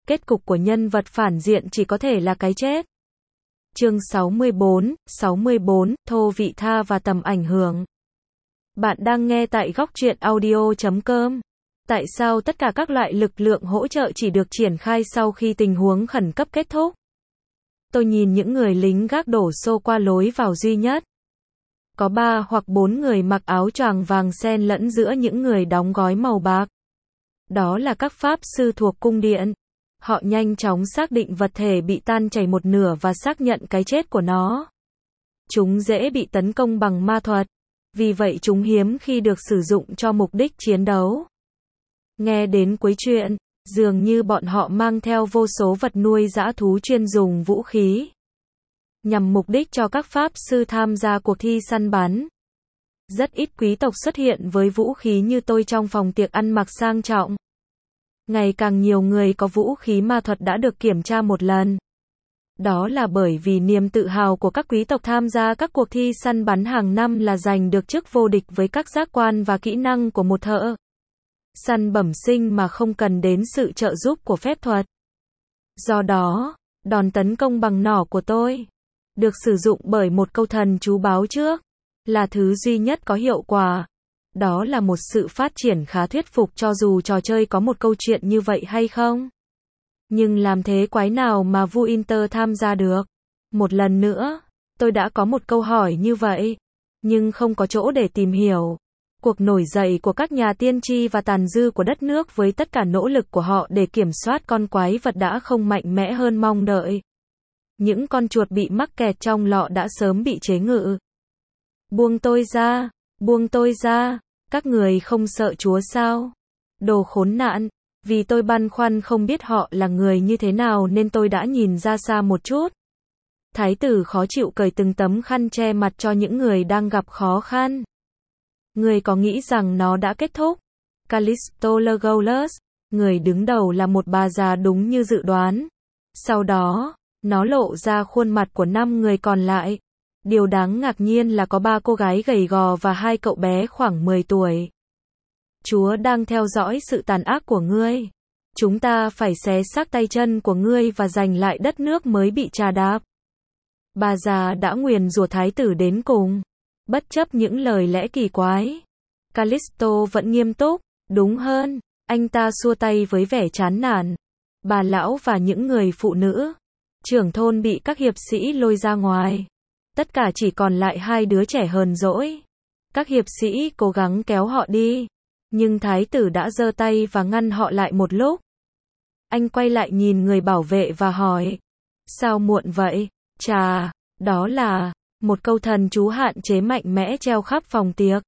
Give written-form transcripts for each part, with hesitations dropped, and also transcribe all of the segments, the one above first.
Kết cục của nhân vật phản diện chỉ có thể là cái chết. Chương 64, Thô vị tha và tầm ảnh hưởng. Bạn đang nghe tại góc truyện audio.com. Tại sao tất cả các loại lực lượng hỗ trợ chỉ được triển khai sau khi tình huống khẩn cấp kết thúc? Tôi nhìn những người lính gác đổ xô qua lối vào duy nhất. Có 3 hoặc 4 người mặc áo choàng vàng xen lẫn giữa những người đóng gói màu bạc. Đó là các pháp sư thuộc cung điện. Họ nhanh chóng xác định vật thể bị tan chảy một nửa và xác nhận cái chết của nó. Chúng dễ bị tấn công bằng ma thuật, vì vậy chúng hiếm khi được sử dụng cho mục đích chiến đấu. Nghe đến cuối chuyện, dường như bọn họ mang theo vô số vật nuôi dã thú chuyên dùng vũ khí nhằm mục đích cho các pháp sư tham gia cuộc thi săn bắn. Rất ít quý tộc xuất hiện với vũ khí như tôi trong phòng tiệc ăn mặc sang trọng. Ngày càng nhiều người có vũ khí ma thuật đã được kiểm tra một lần. Đó là bởi vì niềm tự hào của các quý tộc tham gia các cuộc thi săn bắn hàng năm là giành được chức vô địch với các giác quan và kỹ năng của một thợ săn bẩm sinh mà không cần đến sự trợ giúp của phép thuật. Do đó, đòn tấn công bằng nỏ của tôi, được sử dụng bởi một câu thần chú báo trước, là thứ duy nhất có hiệu quả. Đó là một sự phát triển khá thuyết phục cho dù trò chơi có một câu chuyện như vậy hay không. Nhưng làm thế quái nào mà vua Inter tham gia được? Một lần nữa, tôi đã có một câu hỏi như vậy, nhưng không có chỗ để tìm hiểu. Cuộc nổi dậy của các nhà tiên tri và tàn dư của đất nước với tất cả nỗ lực của họ để kiểm soát con quái vật đã không mạnh mẽ hơn mong đợi. Những con chuột bị mắc kẹt trong lọ đã sớm bị chế ngự. Buông tôi ra, buông tôi ra, các người không sợ Chúa sao? Đồ khốn nạn, vì tôi băn khoăn không biết họ là người như thế nào nên tôi đã nhìn ra xa một chút. Thái tử khó chịu cởi từng tấm khăn che mặt cho những người đang gặp khó khăn. Người có nghĩ rằng nó đã kết thúc? Callisto Legolas, người đứng đầu là một bà già đúng như dự đoán. Sau đó, nó lộ ra khuôn mặt của 5 người còn lại. Điều đáng ngạc nhiên là có 3 cô gái gầy gò và 2 cậu bé khoảng 10 tuổi. Chúa đang theo dõi sự tàn ác của ngươi. Chúng ta phải xé xác tay chân của ngươi và giành lại đất nước mới bị trà đạp. Bà già đã nguyền rủa thái tử đến cùng. Bất chấp những lời lẽ kỳ quái, Callisto vẫn nghiêm túc, đúng hơn, anh ta xua tay với vẻ chán nản. Bà lão và những người phụ nữ trưởng thôn bị các hiệp sĩ lôi ra ngoài. Tất cả chỉ còn lại 2 đứa trẻ hờn dỗi. Các hiệp sĩ cố gắng kéo họ đi, nhưng thái tử đã giơ tay và ngăn họ lại một lúc. Anh quay lại nhìn người bảo vệ và hỏi, sao muộn vậy? Chà, đó là một câu thần chú hạn chế mạnh mẽ treo khắp phòng tiệc.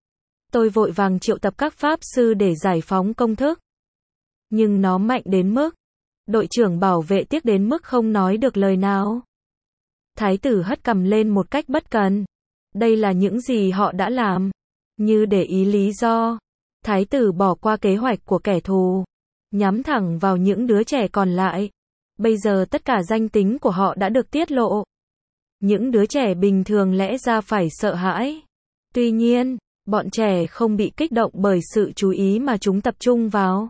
Tôi vội vàng triệu tập các pháp sư để giải phóng công thức. Nhưng nó mạnh đến mức đội trưởng bảo vệ tiếc đến mức không nói được lời nào. Thái tử hất cằm lên một cách bất cần. Đây là những gì họ đã làm. Như để ý lý do, thái tử bỏ qua kế hoạch của kẻ thù, nhắm thẳng vào những đứa trẻ còn lại. Bây giờ tất cả danh tính của họ đã được tiết lộ. Những đứa trẻ bình thường lẽ ra phải sợ hãi. Tuy nhiên, bọn trẻ không bị kích động bởi sự chú ý mà chúng tập trung vào.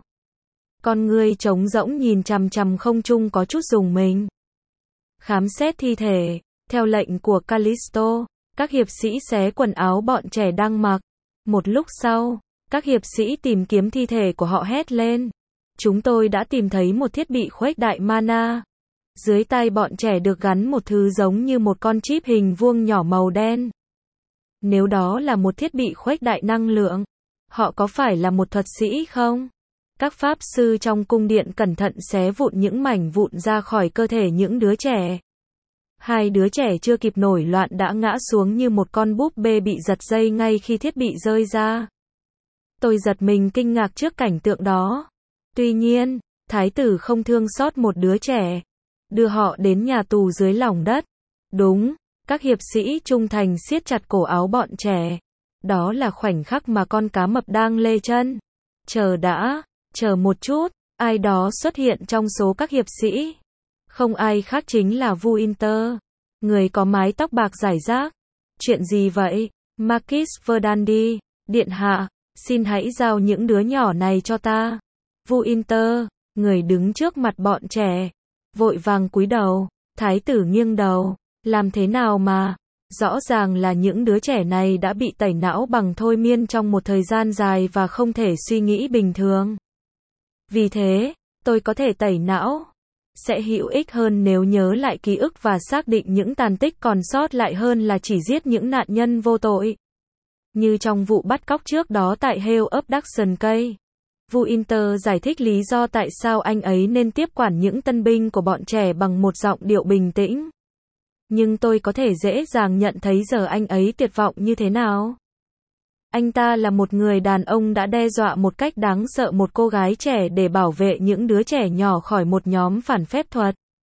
Con người trống rỗng nhìn chằm chằm không trung có chút rùng mình. Khám xét thi thể, theo lệnh của Callisto, các hiệp sĩ xé quần áo bọn trẻ đang mặc. Một lúc sau, các hiệp sĩ tìm kiếm thi thể của họ hét lên. Chúng tôi đã tìm thấy một thiết bị khuếch đại mana. Dưới tay bọn trẻ được gắn một thứ giống như một con chip hình vuông nhỏ màu đen. Nếu đó là một thiết bị khuếch đại năng lượng, họ có phải là một thuật sĩ không? Các pháp sư trong cung điện cẩn thận xé vụn những mảnh vụn ra khỏi cơ thể những đứa trẻ. 2 đứa trẻ chưa kịp nổi loạn đã ngã xuống như một con búp bê bị giật dây ngay khi thiết bị rơi ra. Tôi giật mình kinh ngạc trước cảnh tượng đó. Tuy nhiên, thái tử không thương xót một đứa trẻ, đưa họ đến nhà tù dưới lòng đất. Đúng, các hiệp sĩ trung thành siết chặt cổ áo bọn trẻ. Đó là khoảnh khắc mà con cá mập đang lê chân. Chờ đã, chờ một chút, ai đó xuất hiện trong số các hiệp sĩ. Không ai khác chính là vua Inter, người có mái tóc bạc rải rác. Chuyện gì vậy? Marquis Verdandi, điện hạ, xin hãy giao những đứa nhỏ này cho ta. Vua Inter, Người đứng trước mặt bọn trẻ, vội vàng cúi đầu, thái tử nghiêng đầu, làm thế nào mà, rõ ràng là những đứa trẻ này đã bị tẩy não bằng thôi miên trong một thời gian dài và không thể suy nghĩ bình thường. Vì thế, tôi có thể tẩy não. Sẽ hữu ích hơn nếu nhớ lại ký ức và xác định những tàn tích còn sót lại hơn là chỉ giết những nạn nhân vô tội. Như trong vụ bắt cóc trước đó tại Hell Abduction Case. Winter giải thích lý do tại sao anh ấy nên tiếp quản những tân binh của bọn trẻ bằng một giọng điệu bình tĩnh. Nhưng tôi có thể dễ dàng nhận thấy giờ anh ấy tuyệt vọng như thế nào. Anh ta là một người đàn ông đã đe dọa một cách đáng sợ một cô gái trẻ để bảo vệ những đứa trẻ nhỏ khỏi một nhóm phản phép thuật.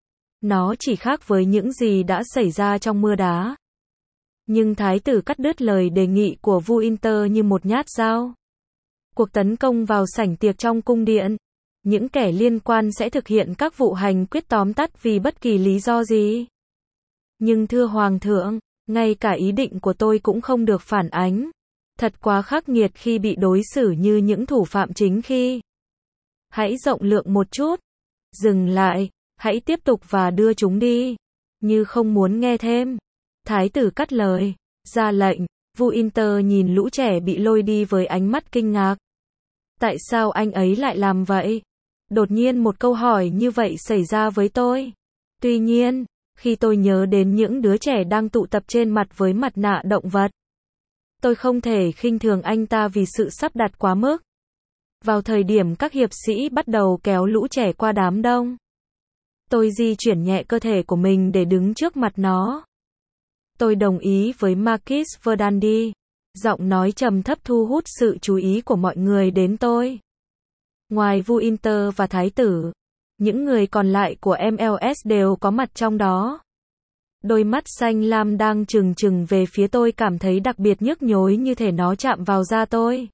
Nó chỉ khác với những gì đã xảy ra trong mưa đá. Nhưng thái tử cắt đứt lời đề nghị của Winter như một nhát dao. Cuộc tấn công vào sảnh tiệc trong cung điện. Những kẻ liên quan sẽ thực hiện các vụ hành quyết tóm tắt vì bất kỳ lý do gì. Nhưng thưa Hoàng thượng, ngay cả ý định của tôi cũng không được phản ánh. Thật quá khắc nghiệt khi bị đối xử như những thủ phạm chính khi. Hãy rộng lượng một chút. Dừng lại, hãy tiếp tục và đưa chúng đi. Như không muốn nghe thêm. Thái tử cắt lời, ra lệnh. Winter nhìn lũ trẻ bị lôi đi với ánh mắt kinh ngạc. Tại sao anh ấy lại làm vậy? Đột nhiên một câu hỏi như vậy xảy ra với tôi. Tuy nhiên, khi tôi nhớ đến những đứa trẻ đang tụ tập trên mặt với mặt nạ động vật, tôi không thể khinh thường anh ta vì sự sắp đặt quá mức. Vào thời điểm các hiệp sĩ bắt đầu kéo lũ trẻ qua đám đông, tôi di chuyển nhẹ cơ thể của mình để đứng trước mặt nó. Tôi đồng ý với Marquis Verdandi. Giọng nói trầm thấp thu hút sự chú ý của mọi người đến tôi. Ngoài Winter và thái tử, những người còn lại của MLS đều có mặt trong đó. Đôi mắt xanh lam đang trừng trừng về phía tôi cảm thấy đặc biệt nhức nhối như thể nó chạm vào da tôi.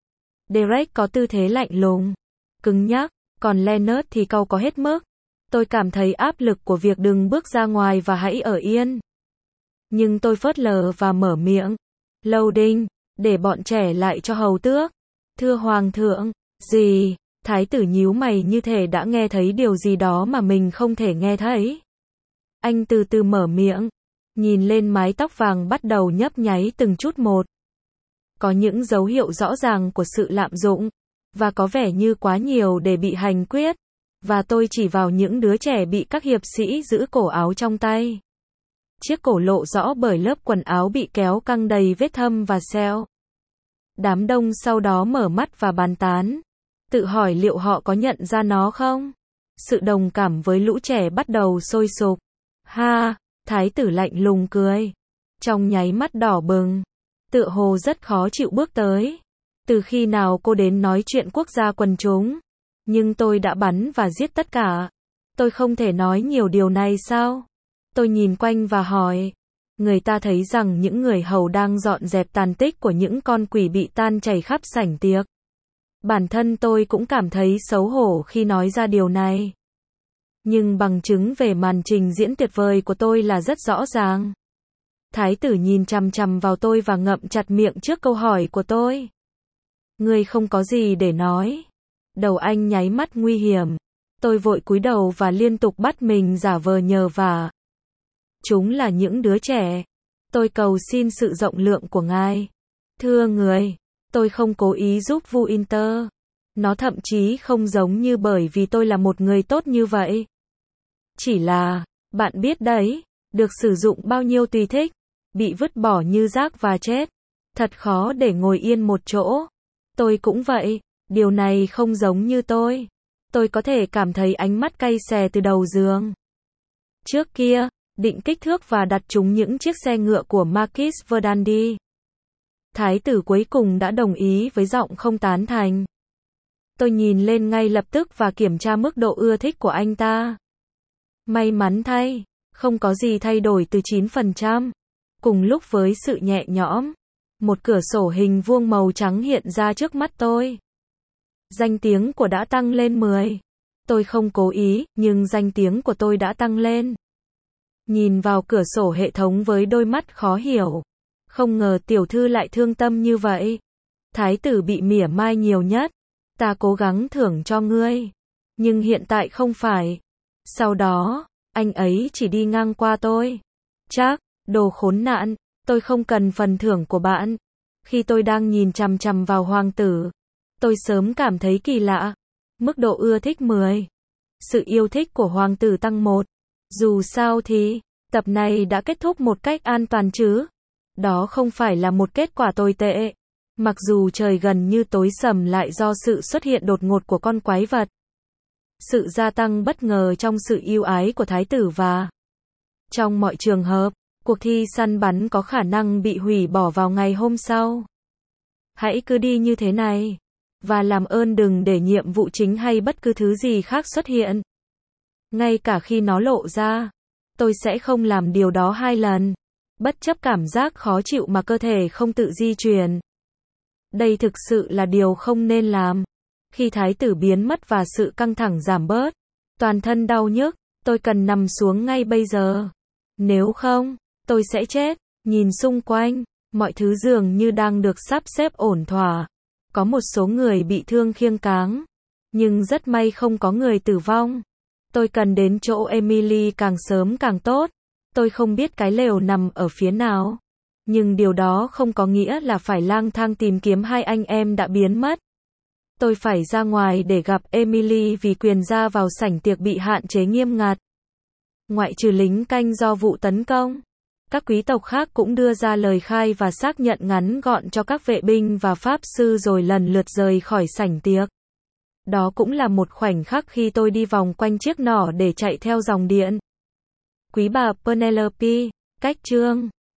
Derek có tư thế lạnh lùng, cứng nhắc, còn Leonard thì cau có hết mức. Tôi cảm thấy áp lực của việc đừng bước ra ngoài và hãy ở yên. Nhưng tôi phớt lờ và mở miệng. Loading, để bọn trẻ lại cho hầu tước. Thưa Hoàng thượng, gì? Thái tử nhíu mày như thể đã nghe thấy điều gì đó mà mình không thể nghe thấy. Anh từ từ mở miệng, nhìn lên mái tóc vàng bắt đầu nhấp nháy từng chút một. Có những dấu hiệu rõ ràng của sự lạm dụng, và có vẻ như quá nhiều để bị hành quyết. Và tôi chỉ vào những đứa trẻ bị các hiệp sĩ giữ cổ áo trong tay. Chiếc cổ lộ rõ bởi lớp quần áo bị kéo căng đầy vết thâm và sẹo. Đám đông sau đó mở mắt và bàn tán. Tự hỏi liệu họ có nhận ra nó không? Sự đồng cảm với lũ trẻ bắt đầu sôi sục. Ha, thái tử lạnh lùng cười. Trong nháy mắt đỏ bừng. Tựa hồ rất khó chịu bước tới. Từ khi nào cô đến nói chuyện quốc gia quần chúng? Nhưng tôi đã bắn và giết tất cả. Tôi không thể nói nhiều điều này sao? Tôi nhìn quanh và hỏi. Người ta thấy rằng những người hầu đang dọn dẹp tàn tích của những con quỷ bị tan chảy khắp sảnh tiệc. Bản thân tôi cũng cảm thấy xấu hổ khi nói ra điều này. Nhưng bằng chứng về màn trình diễn tuyệt vời của tôi là rất rõ ràng. Thái tử nhìn chằm chằm vào tôi và ngậm chặt miệng trước câu hỏi của tôi. Ngươi không có gì để nói. Đầu anh nháy mắt nguy hiểm. Tôi vội cúi đầu và liên tục bắt mình giả vờ nhờ vả. Chúng là những đứa trẻ. Tôi cầu xin sự rộng lượng của ngài. Thưa người, tôi không cố ý giúp Winter. Nó thậm chí không giống như bởi vì tôi là một người tốt như vậy. Chỉ là, bạn biết đấy, được sử dụng bao nhiêu tùy thích, bị vứt bỏ như rác và chết. Thật khó để ngồi yên một chỗ. Tôi cũng vậy, điều này không giống như tôi. Tôi có thể cảm thấy ánh mắt cay xè từ đầu giường. Trước kia, định kích thước và đặt chúng những chiếc xe ngựa của Marquis Verdandi. Thái tử cuối cùng đã đồng ý với giọng không tán thành. Tôi nhìn lên ngay lập tức và kiểm tra mức độ ưa thích của anh ta. May mắn thay, không có gì thay đổi từ 9%. Cùng lúc với sự nhẹ nhõm, một cửa sổ hình vuông màu trắng hiện ra trước mắt tôi. Danh tiếng của đã tăng lên 10. Tôi không cố ý, nhưng danh tiếng của tôi đã tăng lên. Nhìn vào cửa sổ hệ thống với đôi mắt khó hiểu. Không ngờ tiểu thư lại thương tâm như vậy. Thái tử bị mỉa mai nhiều nhất. Ta cố gắng thưởng cho ngươi. Nhưng hiện tại không phải. Sau đó, anh ấy chỉ đi ngang qua tôi. Chắc, đồ khốn nạn, tôi không cần phần thưởng của bạn. Khi tôi đang nhìn chằm chằm vào hoàng tử, tôi sớm cảm thấy kỳ lạ. Mức độ ưa thích 10. Sự yêu thích của hoàng tử tăng 1. Dù sao thì, tập này đã kết thúc một cách an toàn chứ. Đó không phải là một kết quả tồi tệ. Mặc dù trời gần như tối sầm lại do sự xuất hiện đột ngột của con quái vật. Sự gia tăng bất ngờ trong sự yêu ái của thái tử và trong mọi trường hợp, cuộc thi săn bắn có khả năng bị hủy bỏ vào ngày hôm sau. Hãy cứ đi như thế này. Và làm ơn đừng để nhiệm vụ chính hay bất cứ thứ gì khác xuất hiện. Ngay cả khi nó lộ ra, tôi sẽ không làm điều đó 2 lần. Bất chấp cảm giác khó chịu mà cơ thể không tự di chuyển. Đây thực sự là điều không nên làm. Khi thái tử biến mất và sự căng thẳng giảm bớt, toàn thân đau nhức, tôi cần nằm xuống ngay bây giờ. Nếu không, tôi sẽ chết. Nhìn xung quanh, mọi thứ dường như đang được sắp xếp ổn thỏa. Có một số người bị thương khiêng cáng, nhưng rất may không có người tử vong. Tôi cần đến chỗ Emily càng sớm càng tốt. Tôi không biết cái lều nằm ở phía nào, nhưng điều đó không có nghĩa là phải lang thang tìm kiếm hai anh em đã biến mất. Tôi phải ra ngoài để gặp Emily vì quyền ra vào sảnh tiệc bị hạn chế nghiêm ngặt. Ngoại trừ lính canh do vụ tấn công, các quý tộc khác cũng đưa ra lời khai và xác nhận ngắn gọn cho các vệ binh và pháp sư rồi lần lượt rời khỏi sảnh tiệc. Đó cũng là một khoảnh khắc khi tôi đi vòng quanh chiếc nỏ để chạy theo dòng điện. Quý bà Penelope, cách chương